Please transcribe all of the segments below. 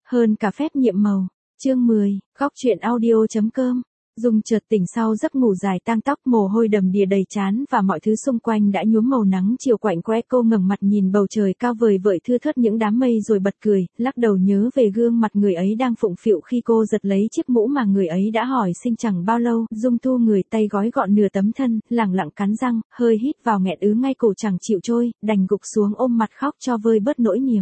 Hơn cả phép nhiệm màu. Chương 10, góc truyện audio.com. Dung chợt tỉnh sau giấc ngủ dài tang tóc, mồ hôi đầm đìa đầy trán và mọi thứ xung quanh đã nhuốm màu nắng chiều quạnh quẽ. Cô ngẩng mặt nhìn bầu trời cao vời vợi thưa thớt những đám mây rồi bật cười, lắc đầu nhớ về gương mặt người ấy đang phụng phịu khi cô giật lấy chiếc mũ mà người ấy đã hỏi xin chẳng bao lâu. Dung thu người, tay gói gọn nửa tấm thân, lẳng lặng cắn răng, hơi hít vào nghẹn ứ ngay cổ chẳng chịu trôi, đành gục xuống ôm mặt khóc cho vơi bớt nỗi niềm.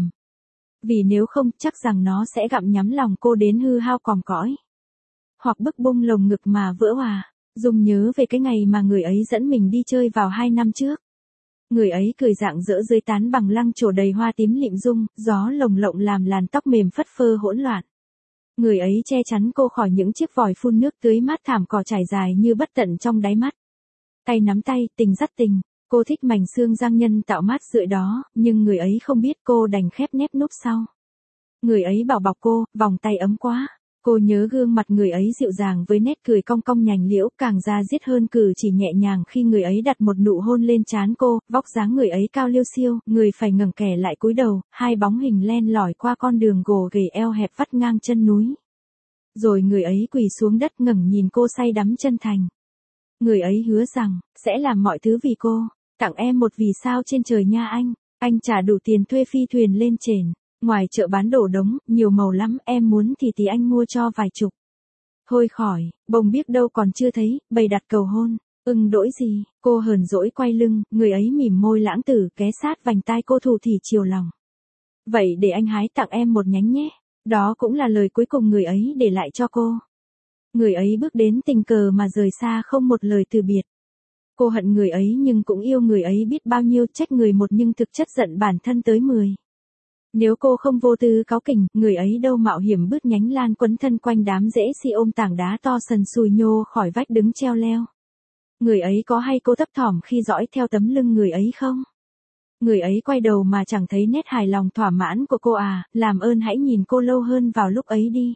Vì nếu không chắc rằng nó sẽ gặm nhắm lòng cô đến hư hao còm cõi. Hoặc bức bung lồng ngực mà vỡ hòa. Dung nhớ về cái ngày mà người ấy dẫn mình đi chơi vào 2 năm trước. Người ấy cười rạng rỡ dưới tán bằng lăng trổ đầy hoa tím lịm rung, gió lồng lộng làm làn tóc mềm phất phơ hỗn loạn. Người ấy che chắn cô khỏi những chiếc vòi phun nước tưới mát, thảm cỏ trải dài như bất tận trong đáy mắt. Tay nắm tay, tình dắt tình. Cô thích mảnh xương giang nhân tạo mát rượi đó, nhưng người ấy không biết, cô đành khép nép núp sau. Người ấy bảo bọc cô, vòng tay ấm quá. Cô nhớ gương mặt người ấy dịu dàng với nét cười cong cong nhành liễu, càng da diết hơn cử chỉ nhẹ nhàng khi người ấy đặt một nụ hôn lên trán cô. Vóc dáng người ấy cao liêu xiêu, người phải ngẩng kẻ lại cúi đầu, hai bóng hình len lỏi qua con đường gồ ghề eo hẹp vắt ngang chân núi. Rồi người ấy quỳ xuống đất ngẩng nhìn cô say đắm chân thành. Người ấy hứa rằng sẽ làm mọi thứ vì cô. Tặng em một vì sao trên trời nha anh trả đủ tiền thuê phi thuyền lên trên. Ngoài chợ bán đồ đống, nhiều màu lắm, em muốn thì anh mua cho vài chục. Thôi khỏi, bồng biết đâu còn chưa thấy, bày đặt cầu hôn. Đỗi gì, cô hờn dỗi quay lưng, người ấy mỉm môi lãng tử ghé sát vành tai cô thủ thỉ chiều lòng. Vậy để anh hái tặng em một nhánh nhé. Đó cũng là lời cuối cùng người ấy để lại cho cô. Người ấy bước đến tình cờ mà rời xa không một lời từ biệt. Cô hận người ấy nhưng cũng yêu người ấy biết bao nhiêu, trách người một nhưng thực chất giận bản thân tới 10. Nếu cô không vô tư cáu kỉnh, người ấy đâu mạo hiểm bứt nhánh lan quấn thân quanh đám rễ si ôm tảng đá to sần sùi nhô khỏi vách đứng treo leo. Người ấy có hay cô thấp thỏm khi dõi theo tấm lưng người ấy không? Người ấy quay đầu mà chẳng thấy nét hài lòng thỏa mãn của cô à, làm ơn hãy nhìn cô lâu hơn vào lúc ấy đi.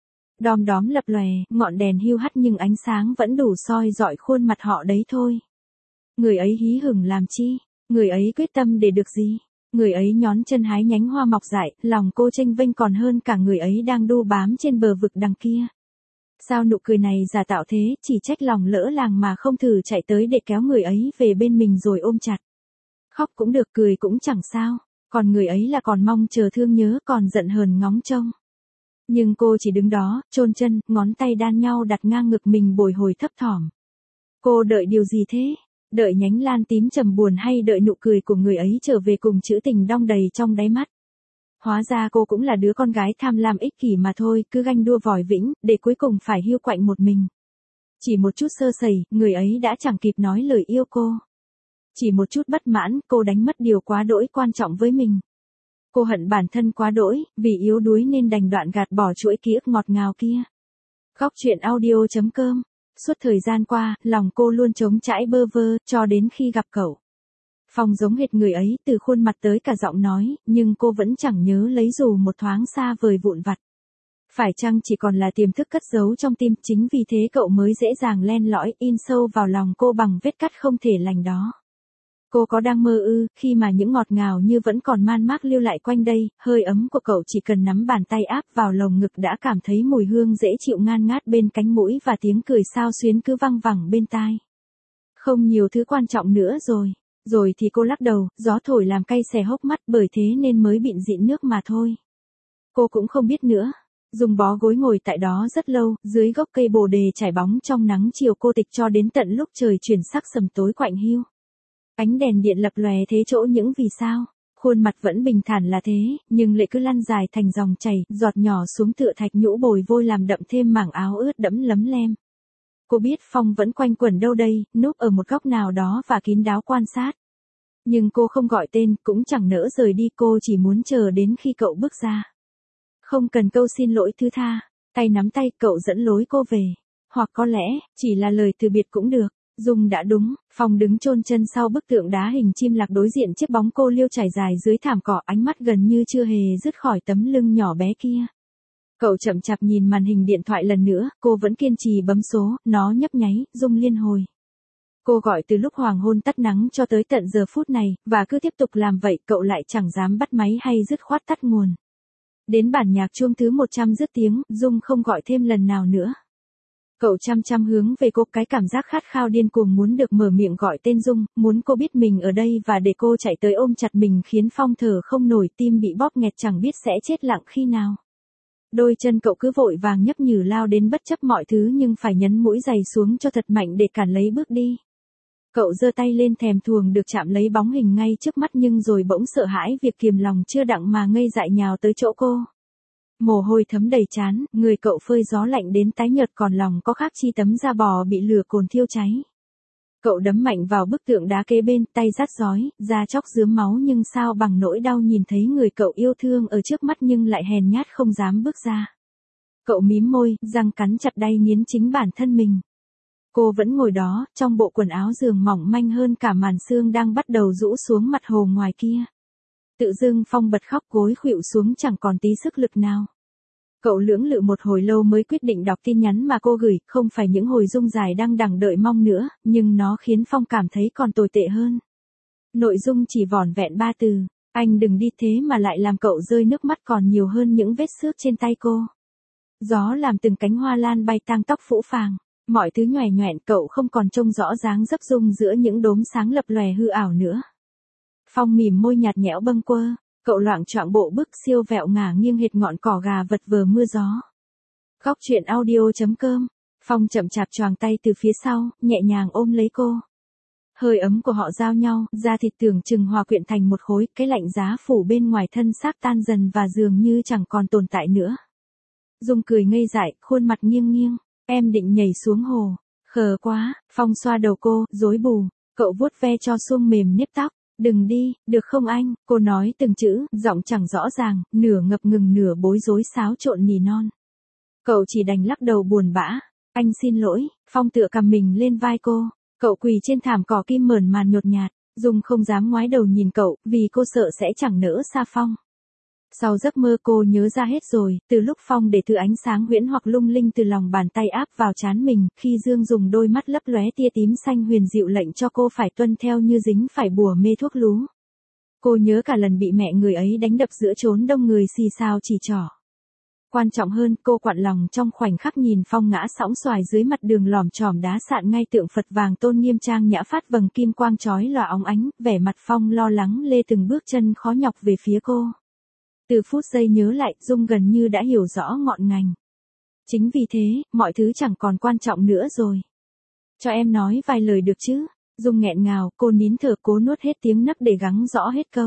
Đom đóm lập lòe, ngọn đèn hiu hắt nhưng ánh sáng vẫn đủ soi dọi khuôn mặt họ đấy thôi. Người ấy hí hửng làm chi? Người ấy quyết tâm để được gì? Người ấy nhón chân hái nhánh hoa mọc dại, lòng cô chênh vênh còn hơn cả người ấy đang đu bám trên bờ vực đằng kia. Sao nụ cười này giả tạo thế, chỉ trách lòng lỡ làng mà không thử chạy tới để kéo người ấy về bên mình rồi ôm chặt. Khóc cũng được, cười cũng chẳng sao, còn người ấy là còn mong chờ thương nhớ, còn giận hờn ngóng trông. Nhưng cô chỉ đứng đó, chôn chân, ngón tay đan nhau đặt ngang ngực mình bồi hồi thấp thỏm. Cô đợi điều gì thế? Đợi nhánh lan tím trầm buồn hay đợi nụ cười của người ấy trở về cùng chữ tình đong đầy trong đáy mắt? Hóa ra cô cũng là đứa con gái tham lam ích kỷ mà thôi, cứ ganh đua vòi vĩnh, để cuối cùng phải hiu quạnh một mình. Chỉ một chút sơ sẩy, người ấy đã chẳng kịp nói lời yêu cô. Chỉ một chút bất mãn, cô đánh mất điều quá đỗi quan trọng với mình. Cô hận bản thân quá đỗi, vì yếu đuối nên đành đoạn gạt bỏ chuỗi ký ức ngọt ngào kia. Góc truyện audio.com. Suốt thời gian qua, lòng cô luôn trống trải bơ vơ, cho đến khi gặp cậu. Phong giống hệt người ấy, từ khuôn mặt tới cả giọng nói, nhưng cô vẫn chẳng nhớ lấy dù một thoáng xa vời vụn vặt. Phải chăng chỉ còn là tiềm thức cất giấu trong tim, chính vì thế cậu mới dễ dàng len lỏi, in sâu vào lòng cô bằng vết cắt không thể lành đó. Cô có đang mơ ư, khi mà những ngọt ngào như vẫn còn man mác lưu lại quanh đây, hơi ấm của cậu chỉ cần nắm bàn tay áp vào lồng ngực đã cảm thấy mùi hương dễ chịu ngan ngát bên cánh mũi và tiếng cười xao xuyến cứ văng vẳng bên tai. Không nhiều thứ quan trọng nữa rồi. Rồi thì cô lắc đầu, gió thổi làm cay xè hốc mắt, bởi thế nên mới bịn dịn nước mà thôi. Cô cũng không biết nữa. Dùng bó gối ngồi tại đó rất lâu, dưới gốc cây bồ đề trải bóng trong nắng chiều cô tịch cho đến tận lúc trời chuyển sắc sầm tối quạnh hiu. Ánh đèn điện lập lòe thế chỗ những vì sao. Khuôn mặt vẫn bình thản là thế, nhưng lệ cứ lăn dài thành dòng chảy, giọt nhỏ xuống tựa thạch nhũ bồi vôi làm đậm thêm mảng áo ướt đẫm lấm lem. Cô biết Phong vẫn quanh quẩn đâu đây, núp ở một góc nào đó và kín đáo quan sát. Nhưng cô không gọi tên, cũng chẳng nỡ rời đi, cô chỉ muốn chờ đến khi cậu bước ra. Không cần câu xin lỗi thứ tha, tay nắm tay cậu dẫn lối cô về. Hoặc có lẽ, chỉ là lời từ biệt cũng được. Dung đã đúng, Phong đứng chôn chân sau bức tượng đá hình chim lạc đối diện chiếc bóng cô liêu trải dài dưới thảm cỏ, ánh mắt gần như chưa hề dứt khỏi tấm lưng nhỏ bé kia. Cậu chậm chạp nhìn màn hình điện thoại lần nữa, cô vẫn kiên trì bấm số, nó nhấp nháy, Dung liên hồi. Cô gọi từ lúc hoàng hôn tắt nắng cho tới tận giờ phút này, và cứ tiếp tục làm vậy, cậu lại chẳng dám bắt máy hay dứt khoát tắt nguồn. Đến bản nhạc chuông thứ 100 dứt tiếng, Dung không gọi thêm lần nào nữa. Cậu chăm chăm hướng về cô, cái cảm giác khát khao điên cuồng muốn được mở miệng gọi tên Dung, muốn cô biết mình ở đây và để cô chạy tới ôm chặt mình khiến Phong thở không nổi, tim bị bóp nghẹt chẳng biết sẽ chết lặng khi nào. Đôi chân cậu cứ vội vàng nhấp nhử lao đến bất chấp mọi thứ nhưng phải nhấn mũi giày xuống cho thật mạnh để cản lấy bước đi. Cậu giơ tay lên thèm thuồng được chạm lấy bóng hình ngay trước mắt nhưng rồi bỗng sợ hãi việc kiềm lòng chưa đặng mà ngây dại nhào tới chỗ cô. Mồ hôi thấm đầy trán, người cậu phơi gió lạnh đến tái nhợt còn lòng có khác chi tấm da bò bị lửa cồn thiêu cháy. Cậu đấm mạnh vào bức tượng đá kế bên, tay rát rói, da chóc rướm máu nhưng sao bằng nỗi đau nhìn thấy người cậu yêu thương ở trước mắt nhưng lại hèn nhát không dám bước ra. Cậu mím môi, răng cắn chặt đay nghiến chính bản thân mình. Cô vẫn ngồi đó, trong bộ quần áo giường mỏng manh hơn cả màn sương đang bắt đầu rũ xuống mặt hồ ngoài kia. Tự dưng Phong bật khóc, gối khuỵu xuống chẳng còn tí sức lực nào. Cậu lưỡng lự một hồi lâu mới quyết định đọc tin nhắn mà cô gửi, không phải những hồi Dung dài đang đằng đợi mong nữa, nhưng nó khiến Phong cảm thấy còn tồi tệ hơn. Nội dung chỉ vỏn vẹn 3 từ, anh đừng đi, thế mà lại làm cậu rơi nước mắt còn nhiều hơn những vết xước trên tay cô. Gió làm từng cánh hoa lan bay tang tóc phũ phàng, mọi thứ nhoẻn nhoẻn, cậu không còn trông rõ dáng dấp Dung giữa những đốm sáng lập lòe hư ảo nữa. Phong mỉm môi nhạt nhẽo bâng quơ. Cậu loạng choạng bộ bước siêu vẹo ngả nghiêng hệt ngọn cỏ gà vật vờ mưa gió. Góc truyện audio.com. Phong chậm chạp choàng tay từ phía sau, nhẹ nhàng ôm lấy cô. Hơi ấm của họ giao nhau, da thịt tưởng chừng hòa quyện thành một khối, cái lạnh giá phủ bên ngoài thân xác tan dần và dường như chẳng còn tồn tại nữa. Dung cười ngây dại, khuôn mặt nghiêng nghiêng, em định nhảy xuống hồ. Khờ quá, Phong xoa đầu cô, rối bù, cậu vuốt ve cho suông mềm nếp tóc. Đừng đi, được không anh, cô nói từng chữ, giọng chẳng rõ ràng, nửa ngập ngừng nửa bối rối xáo trộn nỉ non. Cậu chỉ đành lắc đầu buồn bã, anh xin lỗi. Phong tựa cằm mình lên vai cô, cậu quỳ trên thảm cỏ kim mởn màn nhột nhạt, Dung không dám ngoái đầu nhìn cậu, vì cô sợ sẽ chẳng nỡ xa Phong. Sau giấc mơ cô nhớ ra hết rồi, từ lúc Phong để thứ ánh sáng huyễn hoặc lung linh từ lòng bàn tay áp vào trán mình, khi Dương dùng đôi mắt lấp lóe tia tím xanh huyền dịu lệnh cho cô phải tuân theo như dính phải bùa mê thuốc lú. Cô nhớ cả lần bị mẹ người ấy đánh đập giữa chốn đông người xì xào chỉ trỏ. Quan trọng hơn, cô quặn lòng trong khoảnh khắc nhìn Phong ngã sõng xoài dưới mặt đường lòm chòm đá sạn ngay tượng Phật vàng tôn nghiêm trang nhã phát vầng kim quang chói lòa óng ánh, vẻ mặt Phong lo lắng lê từng bước chân khó nhọc về phía cô. Từ phút giây nhớ lại, Dung gần như đã hiểu rõ ngọn ngành. Chính vì thế, mọi thứ chẳng còn quan trọng nữa rồi. Cho em nói vài lời được chứ? Dung nghẹn ngào, cô nín thở cố nuốt hết tiếng nấc để gắng rõ hết câu.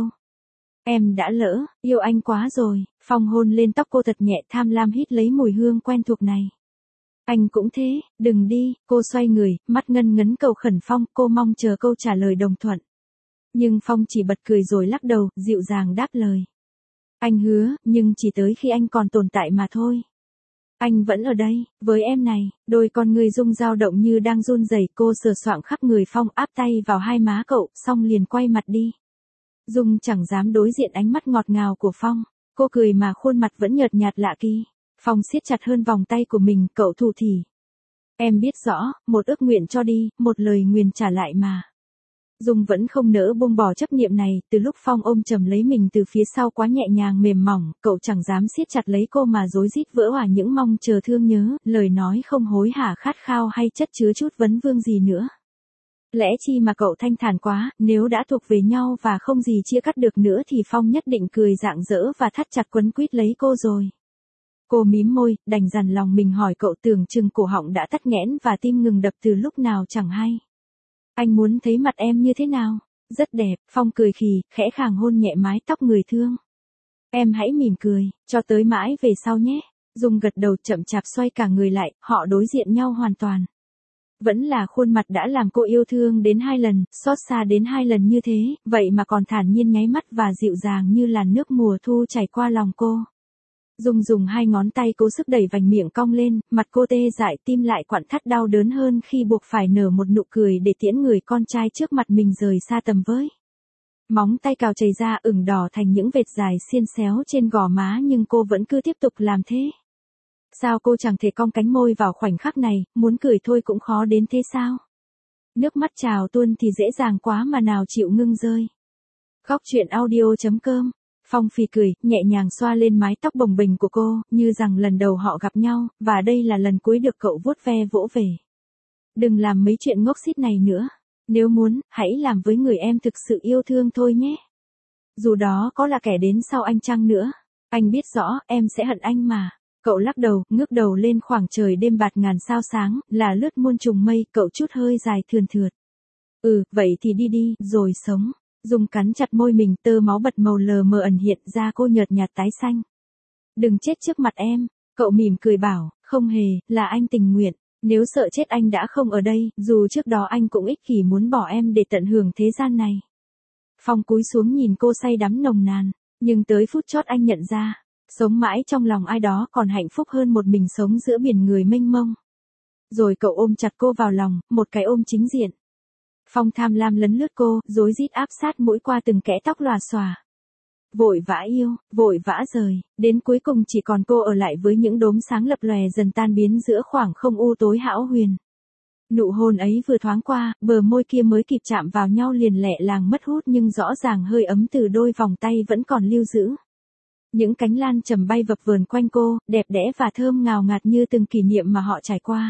Em đã lỡ, yêu anh quá rồi. Phong hôn lên tóc cô thật nhẹ, tham lam hít lấy mùi hương quen thuộc này. Anh cũng thế, đừng đi. Cô xoay người, mắt ngân ngấn cầu khẩn Phong, cô mong chờ câu trả lời đồng thuận. Nhưng Phong chỉ bật cười rồi lắc đầu, dịu dàng đáp lời. Anh hứa, nhưng chỉ tới khi anh còn tồn tại mà thôi. Anh vẫn ở đây, với em này. Đôi con người Dung dao động như đang run rẩy, cô sờ soạng khắp người Phong, áp tay vào hai má cậu, xong liền quay mặt đi. Dung chẳng dám đối diện ánh mắt ngọt ngào của Phong. Cô cười mà khuôn mặt vẫn nhợt nhạt lạ kỳ. Phong siết chặt hơn vòng tay của mình, cậu thủ thỉ. Em biết rõ, một ước nguyện cho đi, một lời nguyền trả lại mà. Dung vẫn không nỡ buông bỏ chấp niệm này, từ lúc Phong ôm chầm lấy mình từ phía sau quá nhẹ nhàng mềm mỏng, cậu chẳng dám siết chặt lấy cô mà rối rít vỡ òa những mong chờ thương nhớ, lời nói không hối hả khát khao hay chất chứa chút vấn vương gì nữa. Lẽ chi mà cậu thanh thản quá, nếu đã thuộc về nhau và không gì chia cắt được nữa thì Phong nhất định cười rạng rỡ và thắt chặt quấn quýt lấy cô rồi. Cô mím môi, đành dằn lòng mình hỏi cậu, tưởng chừng cổ họng đã tắc nghẽn và tim ngừng đập từ lúc nào chẳng hay. Anh muốn thấy mặt em như thế nào? Rất đẹp. Phong cười khì, khẽ khàng hôn nhẹ mái tóc người thương. Em hãy mỉm cười, cho tới mãi về sau nhé. Dung gật đầu chậm chạp xoay cả người lại, họ đối diện nhau hoàn toàn. Vẫn là khuôn mặt đã làm cô yêu thương đến 2 lần, xót xa đến 2 lần như thế, vậy mà còn thản nhiên nháy mắt và dịu dàng như làn nước mùa thu chảy qua lòng cô. Dung dùng 2 ngón tay cố sức đẩy vành miệng cong lên, mặt cô tê dại, tim lại quặn thắt đau đớn hơn khi buộc phải nở một nụ cười để tiễn người con trai trước mặt mình rời xa tầm với. Móng tay cào chảy ra ửng đỏ thành những vệt dài xiên xéo trên gò má nhưng cô vẫn cứ tiếp tục làm thế. Sao cô chẳng thể cong cánh môi vào khoảnh khắc này, muốn cười thôi cũng khó đến thế sao? Nước mắt trào tuôn thì dễ dàng quá mà nào chịu ngưng rơi. Góc truyện audio.com Phong Phi cười, nhẹ nhàng xoa lên mái tóc bồng bềnh của cô, như rằng lần đầu họ gặp nhau, và đây là lần cuối được cậu vuốt ve vỗ về. Đừng làm mấy chuyện ngốc xít này nữa. Nếu muốn, hãy làm với người em thực sự yêu thương thôi nhé. Dù đó có là kẻ đến sau anh chăng nữa. Anh biết rõ, em sẽ hận anh mà. Cậu lắc đầu, ngước đầu lên khoảng trời đêm bạt ngàn sao sáng, là lướt muôn trùng mây, cậu chút hơi dài thườn thượt. Vậy thì đi đi, rồi sống. Dung cắn chặt môi mình, tơ máu bật màu lờ mờ ẩn hiện ra, cô nhợt nhạt tái xanh. Đừng chết trước mặt em. Cậu mỉm cười bảo, không hề, là anh tình nguyện. Nếu sợ chết anh đã không ở đây, dù trước đó anh cũng ích kỷ muốn bỏ em để tận hưởng thế gian này. Phong cúi xuống nhìn cô say đắm nồng nàn, nhưng tới phút chót anh nhận ra, sống mãi trong lòng ai đó còn hạnh phúc hơn một mình sống giữa biển người mênh mông. Rồi cậu ôm chặt cô vào lòng, một cái ôm chính diện. Phong tham lam lấn lướt cô, rối rít áp sát mũi qua từng kẽ tóc lòa xòa. Vội vã yêu, vội vã rời, đến cuối cùng chỉ còn cô ở lại với những đốm sáng lập lòe dần tan biến giữa khoảng không u tối hão huyền. Nụ hôn ấy vừa thoáng qua, bờ môi kia mới kịp chạm vào nhau liền lẹ làng mất hút, nhưng rõ ràng hơi ấm từ đôi vòng tay vẫn còn lưu giữ. Những cánh lan trầm bay vập vờn quanh cô, đẹp đẽ và thơm ngào ngạt như từng kỷ niệm mà họ trải qua.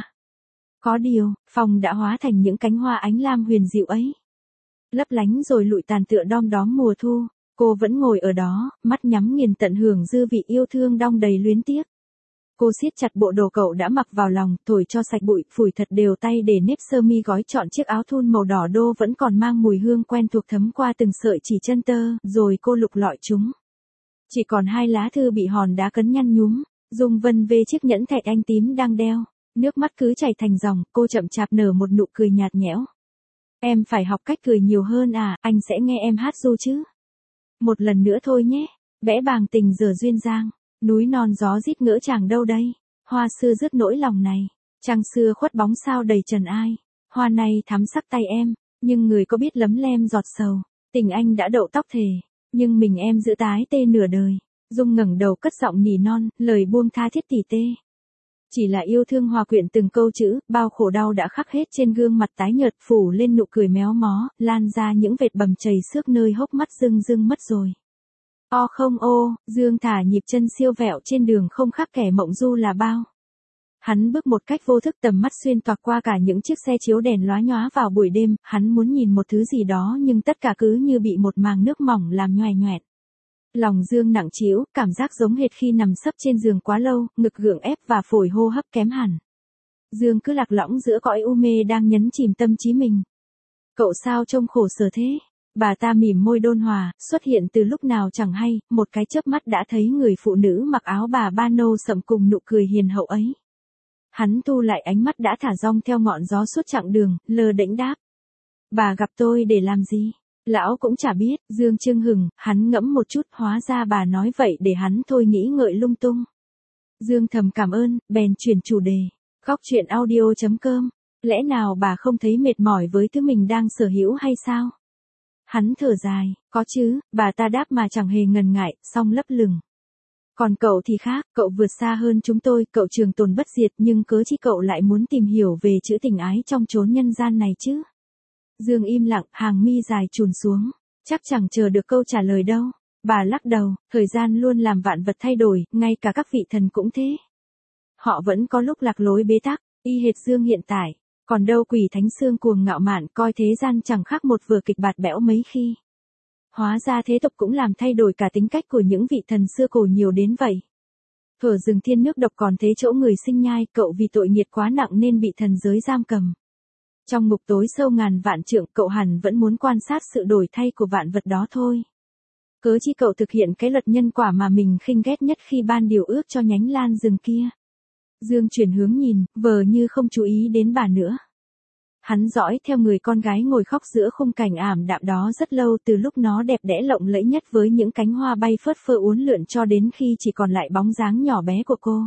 Có điều, Phong đã hóa thành những cánh hoa ánh lam huyền dịu ấy. Lấp lánh rồi lụi tàn tựa đom đóm mùa thu, cô vẫn ngồi ở đó, mắt nhắm nghiền tận hưởng dư vị yêu thương đong đầy luyến tiếc. Cô siết chặt bộ đồ cậu đã mặc vào lòng, thổi cho sạch bụi, phủi thật đều tay để nếp sơ mi gói trọn chiếc áo thun màu đỏ đô vẫn còn mang mùi hương quen thuộc thấm qua từng sợi chỉ chân tơ, rồi cô lục lọi chúng. Chỉ còn 2 lá thư bị hòn đá cấn nhăn nhúm, Dung vân về chiếc nhẫn thạch anh tím đang đeo, nước mắt cứ chảy thành dòng, cô chậm chạp nở một nụ cười nhạt nhẽo. Em phải học cách cười nhiều hơn à, anh sẽ nghe em hát ru chứ. Một lần nữa thôi nhé, vẽ bàng tình giờ duyên dang, núi non gió rít ngỡ chàng đâu đây, hoa xưa rước nỗi lòng này, trăng xưa khuất bóng sao đầy trần ai, hoa này thắm sắc tay em, nhưng người có biết lấm lem giọt sầu, tình anh đã đậu tóc thề, nhưng mình em giữ tái tê nửa đời. Dung ngẩng đầu cất giọng nỉ non, lời buông tha thiết tỉ tê. Chỉ là yêu thương hòa quyện từng câu chữ, bao khổ đau đã khắc hết trên gương mặt tái nhợt, phủ lên nụ cười méo mó, lan ra những vệt bầm chảy xước nơi hốc mắt rưng rưng mất rồi. O không ô, Dương thả nhịp chân siêu vẹo trên đường không khác kẻ mộng du là bao. Hắn bước một cách vô thức, tầm mắt xuyên toạc qua cả những chiếc xe chiếu đèn lóa nhóa vào buổi đêm, hắn muốn nhìn một thứ gì đó nhưng tất cả cứ như bị một màng nước mỏng làm nhoè nhoẹt. Lòng Dương nặng trĩu, cảm giác giống hệt khi nằm sấp trên giường quá lâu, ngực gượng ép và phổi hô hấp kém hẳn. Dương cứ lạc lõng giữa cõi u mê đang nhấn chìm tâm trí mình. Cậu sao trông khổ sở thế? Bà ta mỉm môi đôn hòa, xuất hiện từ lúc nào chẳng hay, một cái chớp mắt đã thấy người phụ nữ mặc áo bà ba nâu sậm cùng nụ cười hiền hậu ấy. Hắn thu lại ánh mắt đã thả dong theo ngọn gió suốt chặng đường, lơ đễnh đáp. Bà gặp tôi để làm gì? Lão cũng chả biết, Dương chưng hừng, hắn ngẫm một chút, hóa ra bà nói vậy để hắn thôi nghĩ ngợi lung tung. Dương thầm cảm ơn, bèn chuyển chủ đề. Góc chuyện audio.com. Lẽ nào bà không thấy mệt mỏi với thứ mình đang sở hữu hay sao? Hắn thở dài, có chứ, bà ta đáp mà chẳng hề ngần ngại, song lấp lửng. Còn cậu thì khác, cậu vượt xa hơn chúng tôi, cậu trường tồn bất diệt, nhưng cớ chi cậu lại muốn tìm hiểu về chữ tình ái trong chốn nhân gian này chứ? Dương im lặng, hàng mi dài trùn xuống, chắc chẳng chờ được câu trả lời đâu. Bà lắc đầu, thời gian luôn làm vạn vật thay đổi, ngay cả các vị thần cũng thế. Họ vẫn có lúc lạc lối bế tắc, y hệt Dương hiện tại. Còn đâu Quỷ Thánh Xương cuồng ngạo mạn, coi thế gian chẳng khác một vở kịch bạt bẽo mấy khi. Hóa ra thế tục cũng làm thay đổi cả tính cách của những vị thần xưa cổ nhiều đến vậy. Ở rừng thiên nước độc còn thế chỗ người sinh nhai, cậu vì tội nghiệt quá nặng nên bị thần giới giam cầm. Trong ngục tối sâu ngàn vạn trượng, cậu hẳn vẫn muốn quan sát sự đổi thay của vạn vật đó thôi. Cớ chi cậu thực hiện cái luật nhân quả mà mình khinh ghét nhất khi ban điều ước cho nhánh lan rừng kia. Dương chuyển hướng nhìn, vờ như không chú ý đến bà nữa. Hắn dõi theo người con gái ngồi khóc giữa khung cảnh ảm đạm đó rất lâu, từ lúc nó đẹp đẽ lộng lẫy nhất với những cánh hoa bay phớt phơ uốn lượn cho đến khi chỉ còn lại bóng dáng nhỏ bé của cô.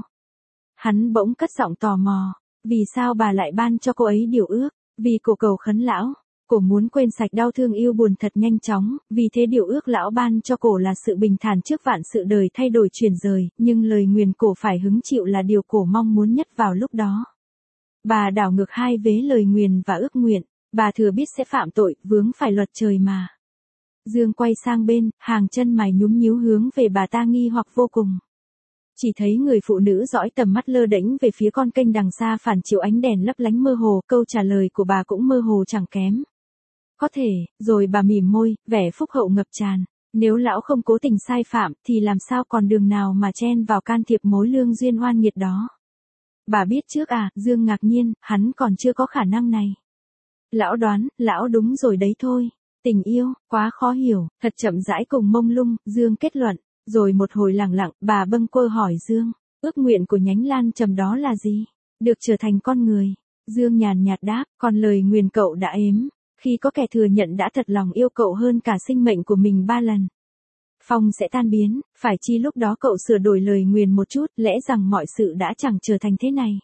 Hắn bỗng cất giọng tò mò, vì sao bà lại ban cho cô ấy điều ước? Vì cô cầu khấn lão, cô muốn quên sạch đau thương yêu buồn thật nhanh chóng, vì thế điều ước lão ban cho cô là sự bình thản trước vạn sự đời thay đổi chuyển rời, nhưng lời nguyền cổ phải hứng chịu là điều cổ mong muốn nhất vào lúc đó. Bà đảo ngược hai vế lời nguyền và ước nguyện, bà thừa biết sẽ phạm tội, vướng phải luật trời mà. Dương quay sang bên, hàng chân mày nhúm nhíu hướng về bà ta nghi hoặc vô cùng. Chỉ thấy người phụ nữ dõi tầm mắt lơ đễnh về phía con kênh đằng xa phản chiếu ánh đèn lấp lánh mơ hồ, câu trả lời của bà cũng mơ hồ chẳng kém. Có thể, rồi bà mỉm môi, vẻ phúc hậu ngập tràn. Nếu lão không cố tình sai phạm thì làm sao còn đường nào mà chen vào can thiệp mối lương duyên oan nghiệt đó. Bà biết trước à, Dương ngạc nhiên, hắn còn chưa có khả năng này. Lão đoán, lão đúng rồi đấy thôi. Tình yêu, quá khó hiểu, thật chậm rãi cùng mông lung, Dương kết luận. Rồi một hồi lặng lặng, bà bâng quơ hỏi Dương, ước nguyện của nhánh lan trầm đó là gì? Được trở thành con người. Dương nhàn nhạt đáp, còn lời nguyền cậu đã ếm. Khi có kẻ thừa nhận đã thật lòng yêu cậu hơn cả sinh mệnh của mình 3 lần. Phong sẽ tan biến, phải chi lúc đó cậu sửa đổi lời nguyền một chút, lẽ rằng mọi sự đã chẳng trở thành thế này.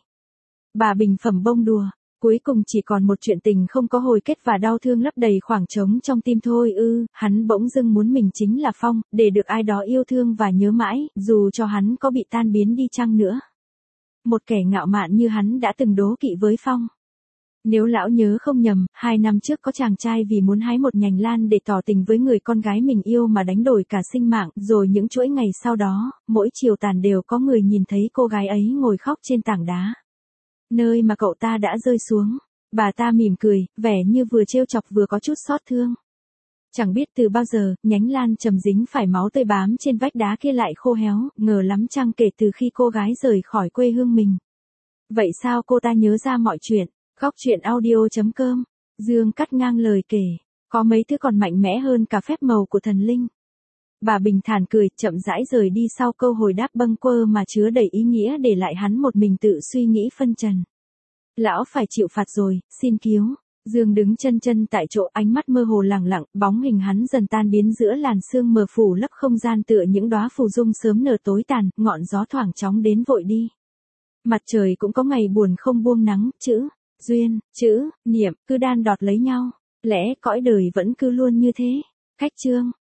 Bà bình phẩm bông đùa, cuối cùng chỉ còn một chuyện tình không có hồi kết và đau thương lấp đầy khoảng trống trong tim thôi ư, hắn bỗng dưng muốn mình chính là Phong, để được ai đó yêu thương và nhớ mãi, dù cho hắn có bị tan biến đi chăng nữa. Một kẻ ngạo mạn như hắn đã từng đố kỵ với Phong. Nếu lão nhớ không nhầm, 2 năm trước có chàng trai vì muốn hái một nhành lan để tỏ tình với người con gái mình yêu mà đánh đổi cả sinh mạng, rồi những chuỗi ngày sau đó, mỗi chiều tàn đều có người nhìn thấy cô gái ấy ngồi khóc trên tảng đá. Nơi mà cậu ta đã rơi xuống. Bà ta mỉm cười, vẻ như vừa trêu chọc vừa có chút xót thương. Chẳng biết từ bao giờ, nhánh lan trầm dính phải máu tươi bám trên vách đá kia lại khô héo, ngờ lắm chăng kể từ khi cô gái rời khỏi quê hương mình. Vậy sao cô ta nhớ ra mọi chuyện? Góc truyện audio.com. Dương cắt ngang lời kể. Có mấy thứ còn mạnh mẽ hơn cả phép màu của thần linh. Bà bình thản cười, chậm rãi rời đi sau câu hồi đáp bâng quơ mà chứa đầy ý nghĩa để lại hắn một mình tự suy nghĩ phân trần. Lão phải chịu phạt rồi, xin cứu. Dương đứng chân chân tại chỗ, ánh mắt mơ hồ lẳng lặng, bóng hình hắn dần tan biến giữa làn sương mờ phủ lấp không gian tựa những đóa phù dung sớm nở tối tàn, ngọn gió thoảng chóng đến vội đi. Mặt trời cũng có ngày buồn không buông nắng, chữ duyên, chữ niệm cứ đan đọt lấy nhau, lẽ cõi đời vẫn cứ luôn như thế. Khách chương